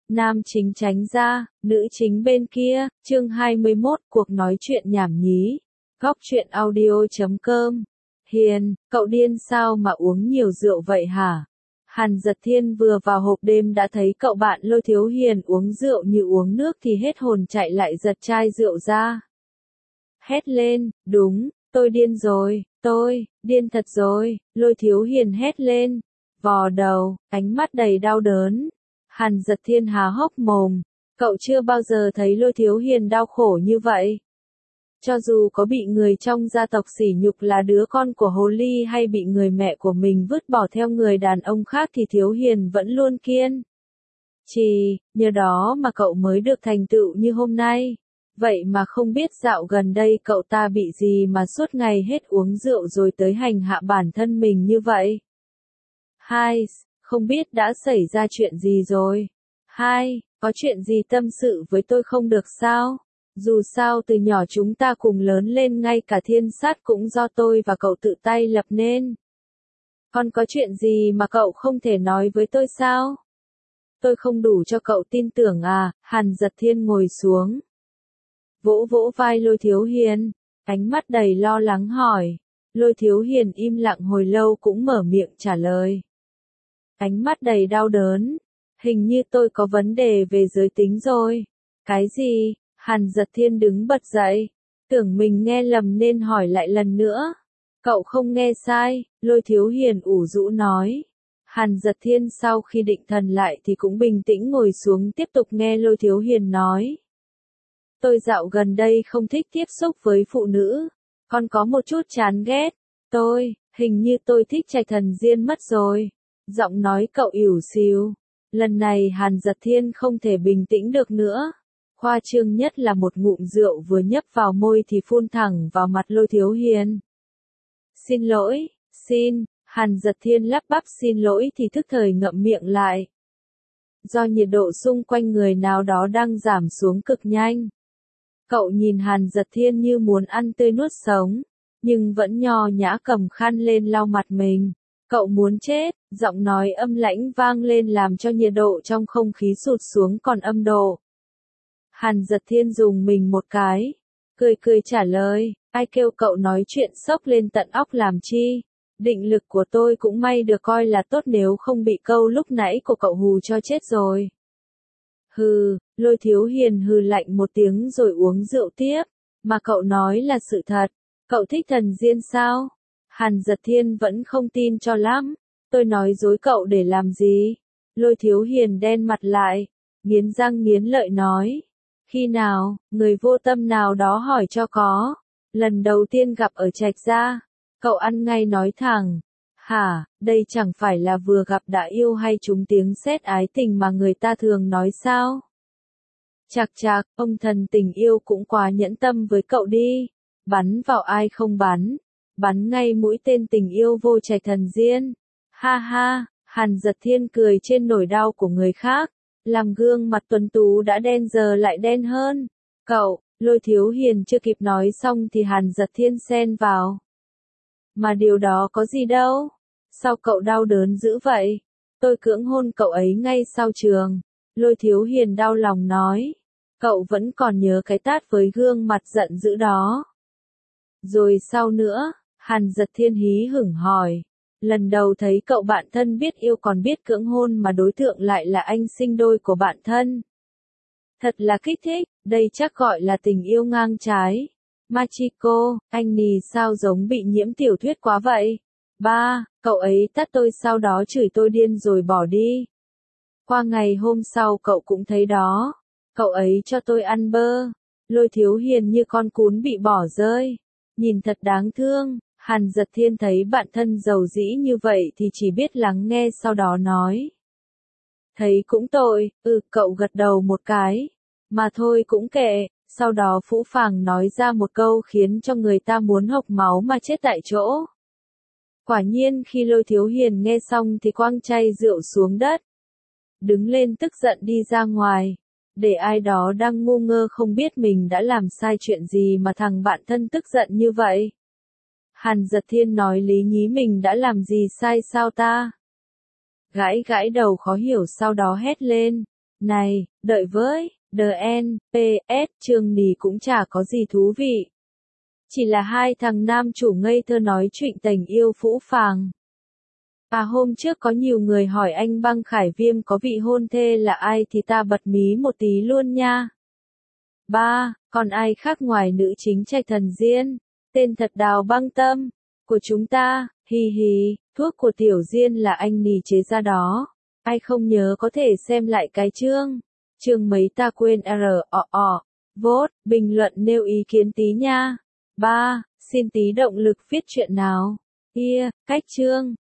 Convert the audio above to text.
Nam chính tránh ra, nữ chính bên kia, chương 21, cuộc nói chuyện nhảm nhí. Góc truyện audio.com. Hiền, cậu điên sao mà uống nhiều rượu vậy hả? Hàn Dật Thiên vừa vào hộp đêm đã thấy cậu bạn Lôi Thiếu Hiền uống rượu như uống nước thì hết hồn chạy lại giật chai rượu ra. Hét lên, đúng, tôi điên rồi, tôi, điên thật rồi, Lôi Thiếu Hiền hét lên, vò đầu, ánh mắt đầy đau đớn. Hàn Dật Thiên há hốc mồm, cậu chưa bao giờ thấy Lôi Thiếu Hiền đau khổ như vậy. Cho dù có bị người trong gia tộc sỉ nhục là đứa con của hồ ly hay bị người mẹ của mình vứt bỏ theo người đàn ông khác thì Thiếu Hiền vẫn luôn kiên trì, nhờ đó mà cậu mới được thành tựu như hôm nay. Vậy mà không biết dạo gần đây cậu ta bị gì mà suốt ngày hết uống rượu rồi tới hành hạ bản thân mình như vậy. Hai, không biết đã xảy ra chuyện gì rồi. Hai, có chuyện gì tâm sự với tôi không được sao? Dù sao từ nhỏ chúng ta cùng lớn lên, ngay cả thiên sát cũng do tôi và cậu tự tay lập nên. Còn có chuyện gì mà cậu không thể nói với tôi sao? Tôi không đủ cho cậu tin tưởng à? Hàn Dật Thiên ngồi xuống, vỗ vỗ vai Lôi Thiếu Hiền, ánh mắt đầy lo lắng hỏi. Lôi Thiếu Hiền im lặng hồi lâu cũng mở miệng trả lời. Ánh mắt đầy đau đớn. Hình như tôi có vấn đề về giới tính rồi. Cái gì? Hàn Dật Thiên đứng bật dậy, tưởng mình nghe lầm nên hỏi lại lần nữa. Cậu không nghe sai, Lôi Thiếu Hiền ủ rũ nói. Hàn Dật Thiên sau khi định thần lại thì cũng bình tĩnh ngồi xuống tiếp tục nghe Lôi Thiếu Hiền nói. Tôi dạo gần đây không thích tiếp xúc với phụ nữ, còn có một chút chán ghét. Hình như tôi thích Trạch Thần Diên mất rồi. Giọng nói cậu ỉu xìu. Lần này Hàn Dật Thiên không thể bình tĩnh được nữa. Khoa trương nhất là một ngụm rượu vừa nhấp vào môi thì phun thẳng vào mặt Lôi Thiếu Hiền. Xin lỗi, Hàn Dật Thiên lắp bắp xin lỗi thì thức thời ngậm miệng lại. Do nhiệt độ xung quanh người nào đó đang giảm xuống cực nhanh. Cậu nhìn Hàn Dật Thiên như muốn ăn tươi nuốt sống, nhưng vẫn nho nhã cầm khăn lên lau mặt mình. Cậu muốn chết, giọng nói âm lãnh vang lên làm cho nhiệt độ trong không khí sụt xuống còn âm độ. Hàn Dật Thiên dùng mình một cái, cười trả lời, ai kêu cậu nói chuyện sốc lên tận óc làm chi, định lực của tôi cũng may được coi là tốt, nếu không bị câu lúc nãy của cậu hù cho chết rồi. Hừ, Lôi Thiếu Hiền hừ lạnh một tiếng rồi uống rượu tiếp, mà cậu nói là sự thật, cậu thích Thần Diên sao? Hàn Dật Thiên vẫn không tin cho lắm, tôi nói dối cậu để làm gì? Lôi Thiếu Hiền đen mặt lại, nghiến răng nghiến lợi nói. Khi nào, người vô tâm nào đó hỏi cho có. Lần đầu tiên gặp ở Trạch Gia, cậu ăn ngay nói thẳng. Hả, đây chẳng phải là vừa gặp đã yêu hay trúng tiếng sét ái tình mà người ta thường nói sao? Chạc, ông thần tình yêu cũng quá nhẫn tâm với cậu đi. Bắn vào ai không bắn ngay mũi tên tình yêu vô Trạch Thần Diên. Ha ha, Hàn Dật Thiên cười trên nỗi đau của người khác. Làm gương mặt tuấn tú đã đen giờ lại đen hơn. Cậu, Lôi Thiếu Hiền chưa kịp nói xong thì Hàn Dật Thiên xen vào. Mà điều đó có gì đâu. Sao cậu đau đớn dữ vậy? Tôi cưỡng hôn cậu ấy ngay sau trường. Lôi Thiếu Hiền đau lòng nói. Cậu vẫn còn nhớ cái tát với gương mặt giận dữ đó. Rồi sau nữa, Hàn Dật Thiên hí hửng hỏi. Lần đầu thấy cậu bạn thân biết yêu còn biết cưỡng hôn mà đối tượng lại là anh sinh đôi của bạn thân. Thật là kích thích, đây chắc gọi là tình yêu ngang trái. Machiko, anh nì sao giống bị nhiễm tiểu thuyết quá vậy? Ba, cậu ấy tát tôi sau đó chửi tôi điên rồi bỏ đi. Qua ngày hôm sau cậu cũng thấy đó. Cậu ấy cho tôi ăn bơ. Lôi Thiếu Hiền như con cún bị bỏ rơi. Nhìn thật đáng thương. Hàn Dật Thiên thấy bạn thân giàu dĩ như vậy thì chỉ biết lắng nghe sau đó nói. Thấy cũng tội, cậu gật đầu một cái. Mà thôi cũng kệ, sau đó phũ phàng nói ra một câu khiến cho người ta muốn hộc máu mà chết tại chỗ. Quả nhiên khi Lôi Thiếu Hiền nghe xong thì quăng chai rượu xuống đất. Đứng lên tức giận đi ra ngoài. Để ai đó đang ngu ngơ không biết mình đã làm sai chuyện gì mà thằng bạn thân tức giận như vậy. Hàn Dật Thiên nói lý nhí mình đã làm gì sai sao ta? Gãi đầu khó hiểu sau đó hét lên. Này, đợi với, DN, PS, chương nì cũng chả có gì thú vị. Chỉ là hai thằng nam chủ ngây thơ nói chuyện tình yêu phũ phàng. À hôm trước có nhiều người hỏi anh Băng Khải Viêm có vị hôn thê là ai thì ta bật mí một tí luôn nha. Ba, còn ai khác ngoài nữ chính Trạch Thần Diên, tên thật Đào Băng Tâm, của chúng ta, hì hì, thuốc của Tiểu Diên là anh nì chế ra đó. Ai không nhớ có thể xem lại cái chương mấy ta quên vote, bình luận nêu ý kiến tí nha. Ba, xin tí động lực viết chuyện nào. Cách chương.